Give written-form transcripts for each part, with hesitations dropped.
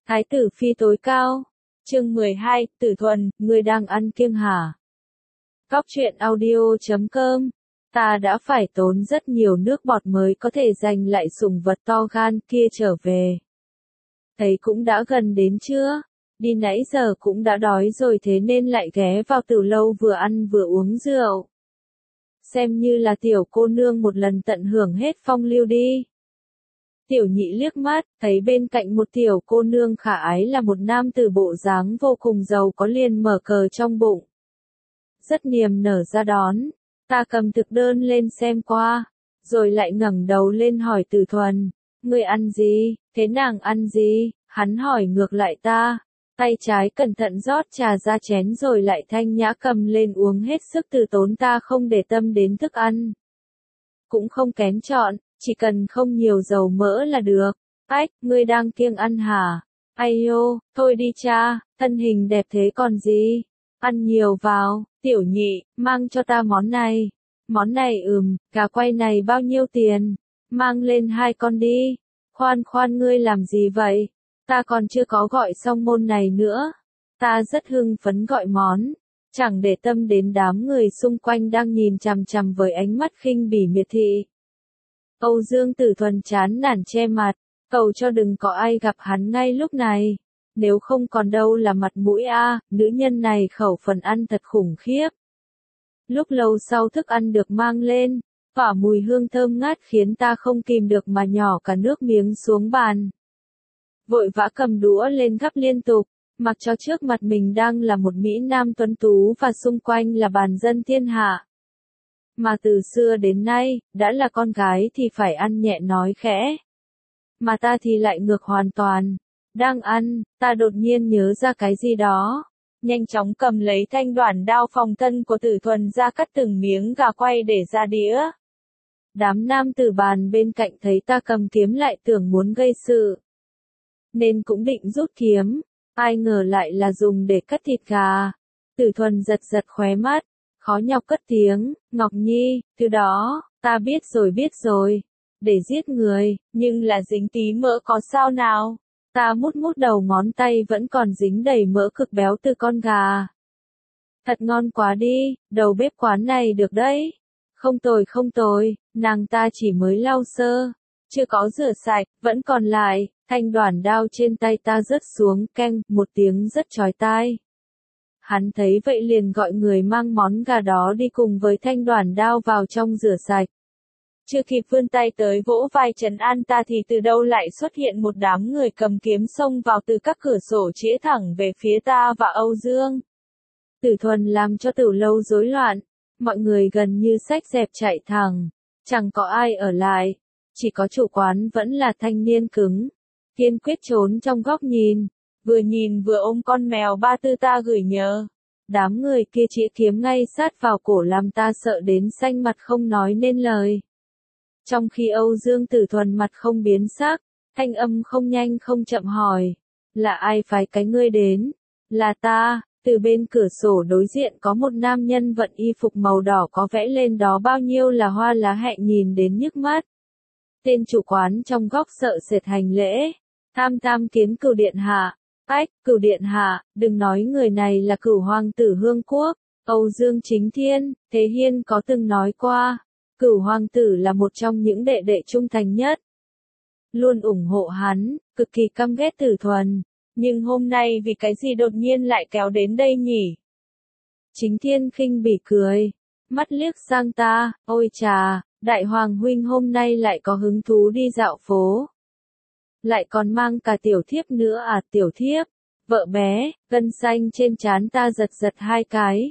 Thái tử phi tối cao. Chương 12, Tử Thuần, ngươi đang ăn kiêng hả? Góc truyện audio.com. Ta đã phải tốn rất nhiều nước bọt mới có thể giành lại sủng vật to gan kia trở về. Thấy cũng đã gần đến trưa, đi nãy giờ cũng đã đói rồi, thế nên lại ghé vào Tử Lâu vừa ăn vừa uống rượu. Xem như là tiểu cô nương một lần tận hưởng hết phong lưu đi. Tiểu Nhị liếc mắt, thấy bên cạnh một tiểu cô nương khả ái là một nam tử bộ dáng vô cùng giàu có, liền mở cờ trong bụng. Rất niềm nở ra đón, ta cầm thực đơn lên xem qua, rồi lại ngẩng đầu lên hỏi Tử Thuần, ngươi ăn gì, thế nàng ăn gì, hắn hỏi ngược lại ta, tay trái cẩn thận rót trà ra chén rồi lại thanh nhã cầm lên uống hết sức từ tốn, ta không để tâm đến thức ăn. Cũng không kén chọn, chỉ cần không nhiều dầu mỡ là được. Ách, ngươi đang kiêng ăn hả? Ai ô, thôi đi cha, thân hình đẹp thế còn gì? Ăn nhiều vào, Tiểu Nhị, mang cho ta món này. Món này gà quay này bao nhiêu tiền? Mang lên 2 con đi. Khoan khoan, ngươi làm gì vậy? Ta còn chưa có gọi xong môn này nữa. Ta rất hưng phấn gọi món, chẳng để tâm đến đám người xung quanh đang nhìn chằm chằm với ánh mắt khinh bỉ miệt thị. Âu Dương Tử Thuần chán nản che mặt, cầu cho đừng có ai gặp hắn ngay lúc này. Nếu không còn đâu là mặt mũi a, nữ nhân này khẩu phần ăn thật khủng khiếp. Lúc lâu sau thức ăn được mang lên, tỏa mùi hương thơm ngát khiến ta không kìm được mà nhỏ cả nước miếng xuống bàn. Vội vã cầm đũa lên gắp liên tục, mặc cho trước mặt mình đang là một mỹ nam tuấn tú và xung quanh là bàn dân thiên hạ. Mà từ xưa đến nay, đã là con gái thì phải ăn nhẹ nói khẽ. Mà ta thì lại ngược hoàn toàn. Đang ăn, ta đột nhiên nhớ ra cái gì đó. Nhanh chóng cầm lấy thanh đoản đao phòng thân của Tử Thuần ra, cắt từng miếng gà quay để ra đĩa. Đám nam tử bàn bên cạnh thấy ta cầm kiếm lại tưởng muốn gây sự, nên cũng định rút kiếm, ai ngờ lại là dùng để cắt thịt gà. Tử Thuần giật giật khóe mắt, khó nhọc cất tiếng, Ngọc Nhi, từ đó, ta biết rồi, để giết người, nhưng là dính tí mỡ có sao nào? Ta mút đầu ngón tay vẫn còn dính đầy mỡ cực béo từ con gà. Thật ngon quá đi, đầu bếp quán này được đấy. Không tồi, nàng ta chỉ mới lau sơ, chưa có rửa sạch, vẫn còn lại. Thanh đoản đao trên tay ta rớt xuống, keng, một tiếng rất chói tai. Hắn thấy vậy liền gọi người mang món gà đó đi cùng với thanh đoản đao vào trong rửa sạch. Chưa kịp vươn tay tới vỗ vai trấn an ta thì từ đâu lại xuất hiện một đám người cầm kiếm xông vào từ các cửa sổ chĩa thẳng về phía ta và Âu Dương. Tử Thuần làm cho Tử Lâu rối loạn, mọi người gần như xách dẹp chạy thẳng, chẳng có ai ở lại, chỉ có chủ quán vẫn là thanh niên cứng, kiên quyết trốn trong góc nhìn vừa ôm con mèo ba tư ta gửi nhớ. Đám người kia chĩa kiếm ngay sát vào cổ làm ta sợ đến xanh mặt không nói nên lời. Trong khi Âu Dương Tử Thuần mặt không biến sắc, thanh âm không nhanh không chậm hỏi, là ai phái cái ngươi đến? Là ta. Từ bên cửa sổ đối diện có một nam nhân vận y phục màu đỏ có vẽ lên đó bao nhiêu là hoa lá hẹ nhìn đến nhức mắt. Tên chủ quán trong góc sợ sệt hành lễ, tham kiến Cửu điện hạ. Ách, Cửu điện hạ, đừng nói người này là Cửu hoàng tử Hương Quốc, Âu Dương Chính Thiên. Thế Hiên có từng nói qua, Cửu hoàng tử là một trong những đệ đệ trung thành nhất, luôn ủng hộ hắn, cực kỳ căm ghét Tử Thuần. Nhưng hôm nay vì cái gì đột nhiên lại kéo đến đây nhỉ? Chính Thiên khinh bỉ cười, mắt liếc sang ta, ôi chà, đại hoàng huynh hôm nay lại có hứng thú đi dạo phố. Lại còn mang cả tiểu thiếp nữa à? Tiểu thiếp, vợ bé, gân xanh trên trán ta giật 2 cái.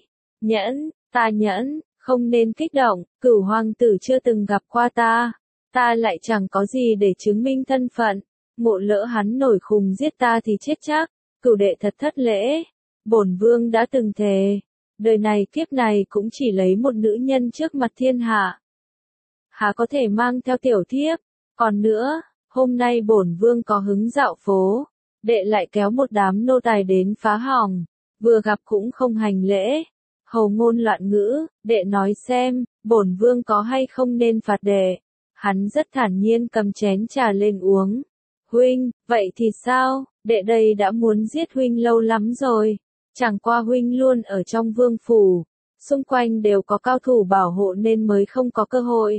Ta nhẫn, không nên kích động, Cửu hoàng tử chưa từng gặp qua ta lại chẳng có gì để chứng minh thân phận. Ngộ lỡ hắn nổi khùng giết ta thì chết chắc. Cửu đệ thật thất lễ. Bổn vương đã từng thề, đời này kiếp này cũng chỉ lấy một nữ nhân trước mặt thiên hạ. Há có thể mang theo tiểu thiếp. Còn nữa, hôm nay bổn vương có hứng dạo phố, đệ lại kéo một đám nô tài đến phá hỏng, vừa gặp cũng không hành lễ. Hầu ngôn loạn ngữ, đệ nói xem, bổn vương có hay không nên phạt đệ. Hắn rất thản nhiên cầm chén trà lên uống. Huynh, vậy thì sao? đệ đây đã muốn giết huynh lâu lắm rồi. Chẳng qua huynh luôn ở trong vương phủ, xung quanh đều có cao thủ bảo hộ nên mới không có cơ hội.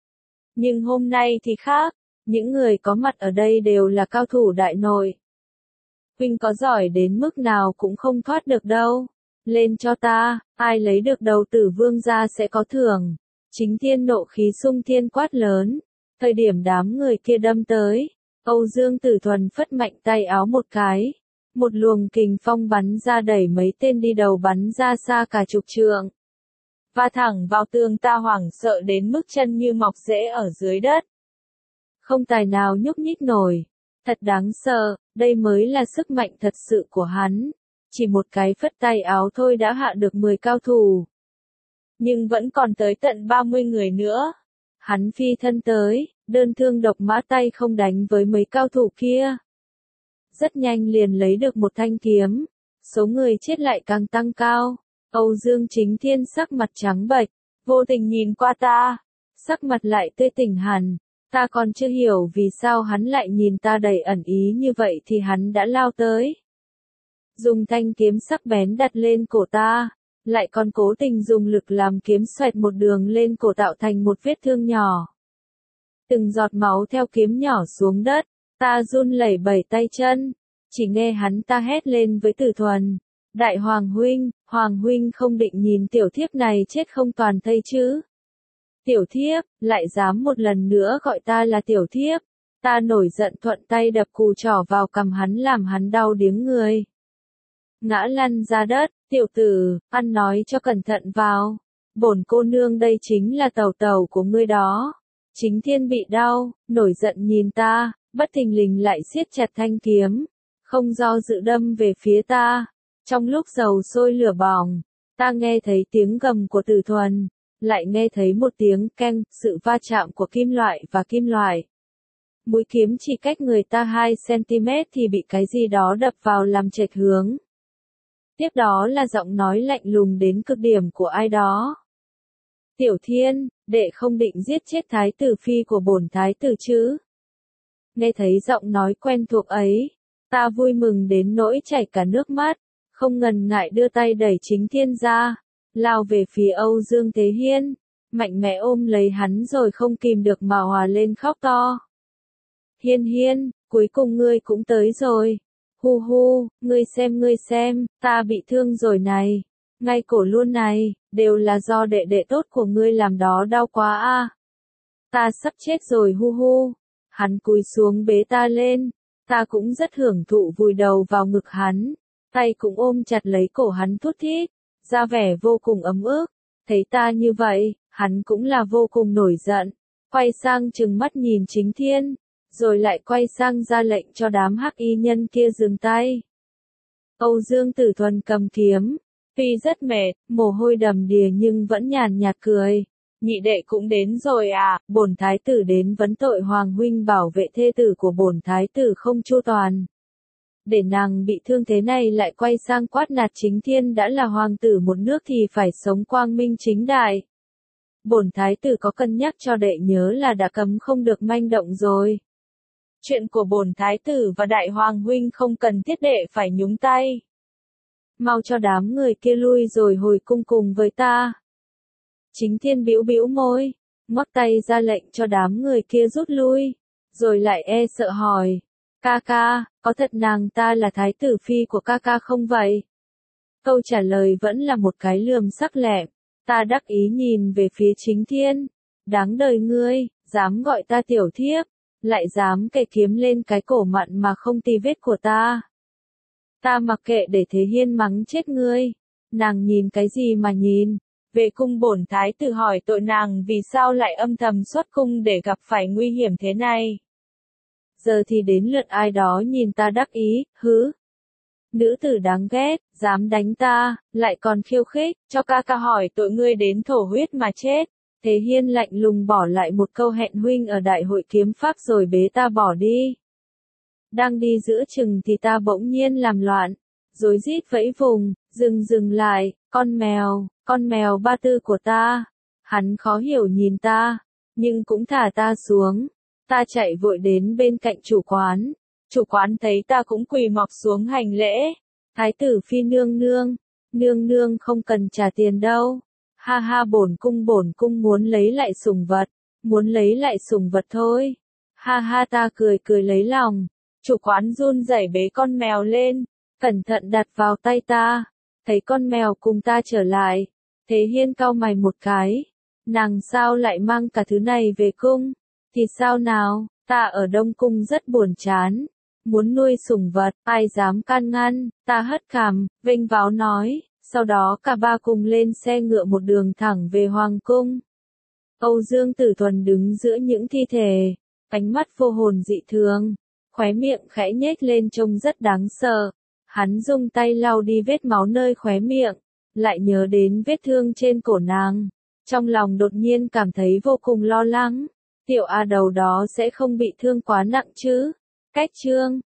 Nhưng hôm nay thì khác, những người có mặt ở đây đều là cao thủ đại nội. Huynh có giỏi đến mức nào cũng không thoát được đâu. Lên cho ta, ai lấy được đầu tử vương ra sẽ có thưởng. Chính Thiên nộ khí xung thiên quát lớn. Thời điểm đám người kia đâm tới, Âu Dương Tử Thuần phất mạnh tay áo một cái. Một luồng kình phong bắn ra đẩy mấy tên đi đầu bắn ra xa cả chục trượng. Va thẳng vào tường, ta hoảng sợ đến mức chân như mọc rễ ở dưới đất. Không tài nào nhúc nhích nổi. Thật đáng sợ, đây mới là sức mạnh thật sự của hắn. Chỉ một cái phất tay áo thôi đã hạ được 10 cao thủ. Nhưng vẫn còn tới tận 30 người nữa. Hắn phi thân tới, đơn thương độc mã tay không đánh với mấy cao thủ kia. Rất nhanh liền lấy được một thanh kiếm. Số người chết lại càng tăng cao. Âu Dương Chính Thiên sắc mặt trắng bệch, vô tình nhìn qua ta. Sắc mặt lại tươi tỉnh hẳn. Ta còn chưa hiểu vì sao hắn lại nhìn ta đầy ẩn ý như vậy thì hắn đã lao tới. Dùng thanh kiếm sắc bén đặt lên cổ ta, lại còn cố tình dùng lực làm kiếm xoẹt một đường lên cổ tạo thành một vết thương nhỏ. Từng giọt máu theo kiếm nhỏ xuống đất, ta run lẩy bẩy tay chân, chỉ nghe hắn ta hét lên với Tử Thuần. Đại Hoàng huynh không định nhìn tiểu thiếp này chết không toàn thây chứ? Tiểu thiếp, lại dám một lần nữa gọi ta là tiểu thiếp. Ta nổi giận thuận tay đập cù trỏ vào cằm hắn làm hắn đau điếng người. Ngã lăn ra đất, tiểu tử, ăn nói cho cẩn thận vào. Bổn cô nương đây chính là tẩu tẩu của ngươi đó. Chính Thiên bị đau, nổi giận nhìn ta, bất thình lình lại siết chặt thanh kiếm. Không do dự đâm về phía ta. Trong lúc dầu sôi lửa bỏng, ta nghe thấy tiếng gầm của Tử Thuần. Lại nghe thấy một tiếng keng, sự va chạm của kim loại và kim loại. Mũi kiếm chỉ cách người ta 2 cm thì bị cái gì đó đập vào làm chệch hướng. Tiếp đó là giọng nói lạnh lùng đến cực điểm của ai đó. Tiểu Thiên, đệ không định giết chết thái tử phi của bổn thái tử chứ? Nghe thấy giọng nói quen thuộc ấy, ta vui mừng đến nỗi chảy cả nước mắt, không ngần ngại đưa tay đẩy Chính Thiên ra. Lao về phía Âu Dương Thế Hiên, mạnh mẽ ôm lấy hắn rồi không kìm được mà hòa lên khóc to. Hiên, cuối cùng ngươi cũng tới rồi. Hu hu, ngươi xem, ta bị thương rồi này. Ngay cổ luôn này, đều là do đệ đệ tốt của ngươi làm đó đau quá a. Ta sắp chết rồi hu hu. Hắn cúi xuống bế ta lên, ta cũng rất hưởng thụ vùi đầu vào ngực hắn, tay cũng ôm chặt lấy cổ hắn thút thít. Ra vẻ vô cùng ấm ức, thấy ta như vậy, hắn cũng là vô cùng nổi giận, quay sang trừng mắt nhìn Chính Thiên, rồi lại quay sang ra lệnh cho đám hắc y nhân kia dừng tay. Âu Dương Tử Thuần cầm kiếm, tuy rất mệt, mồ hôi đầm đìa nhưng vẫn nhàn nhạt cười. Nhị đệ cũng đến rồi à, bổn thái tử đến vấn tội Hoàng huynh bảo vệ thê tử của bổn thái tử không chu toàn. Để nàng bị thương thế này lại quay sang quát nạt Chính Thiên đã là hoàng tử một nước thì phải sống quang minh chính đại. Bổn thái tử có cân nhắc cho đệ nhớ là đã cấm không được manh động rồi. Chuyện của bổn thái tử và đại hoàng huynh không cần thiết đệ phải nhúng tay. Mau cho đám người kia lui rồi hồi cung cùng với ta. Chính Thiên bĩu bĩu môi, ngoắc tay ra lệnh cho đám người kia rút lui, rồi lại e sợ hỏi. Ca ca, có thật nàng ta là thái tử phi của ca ca không vậy? Câu trả lời vẫn là một cái lườm sắc lẹm. Ta đắc ý nhìn về phía Chính Thiên. Đáng đời ngươi, dám gọi ta tiểu thiếp, lại dám kề kiếm lên cái cổ mặn mà không tì vết của ta. Ta mặc kệ để Thế Hiên mắng chết ngươi. Nàng nhìn cái gì mà nhìn? Về cung bổn thái tử hỏi tội nàng vì sao lại âm thầm xuất cung để gặp phải nguy hiểm thế này. Giờ thì đến lượt ai đó nhìn ta đắc ý, hứ. Nữ tử đáng ghét, dám đánh ta, lại còn khiêu khích, cho ca ca hỏi tội ngươi đến thổ huyết mà chết. Thế Hiên lạnh lùng bỏ lại một câu hẹn huynh ở đại hội kiếm pháp rồi bế ta bỏ đi. Đang đi giữa chừng thì ta bỗng nhiên làm loạn, rối rít vẫy vùng, dừng lại, con mèo ba tư của ta. Hắn khó hiểu nhìn ta, nhưng cũng thả ta xuống. Ta chạy vội đến bên cạnh chủ quán, Chủ quán thấy ta cũng quỳ mọp xuống hành lễ. Thái tử phi nương nương không cần trả tiền đâu. Ha ha, bổn cung muốn lấy lại sủng vật thôi. Ha ha, ta cười lấy lòng. Chủ quán run rẩy bế con mèo lên, cẩn thận đặt vào tay ta. Thấy con mèo cùng ta trở lại, Thế Hiên cau mày một cái. Nàng sao lại mang cả thứ này về cung? Thì sao nào, ta ở Đông Cung rất buồn chán. Muốn nuôi sủng vật, ai dám can ngăn, ta hất cằm, vênh váo nói. Sau đó cả ba cùng lên xe ngựa một đường thẳng về Hoàng cung. Âu Dương Tử Thuần đứng giữa những thi thể, ánh mắt vô hồn dị thường, khóe miệng khẽ nhếch lên trông rất đáng sợ. Hắn dùng tay lau đi vết máu nơi khóe miệng, lại nhớ đến vết thương trên cổ nàng. Trong lòng đột nhiên cảm thấy vô cùng lo lắng. Tiểu A đầu đó sẽ không bị thương quá nặng chứ? Cách chương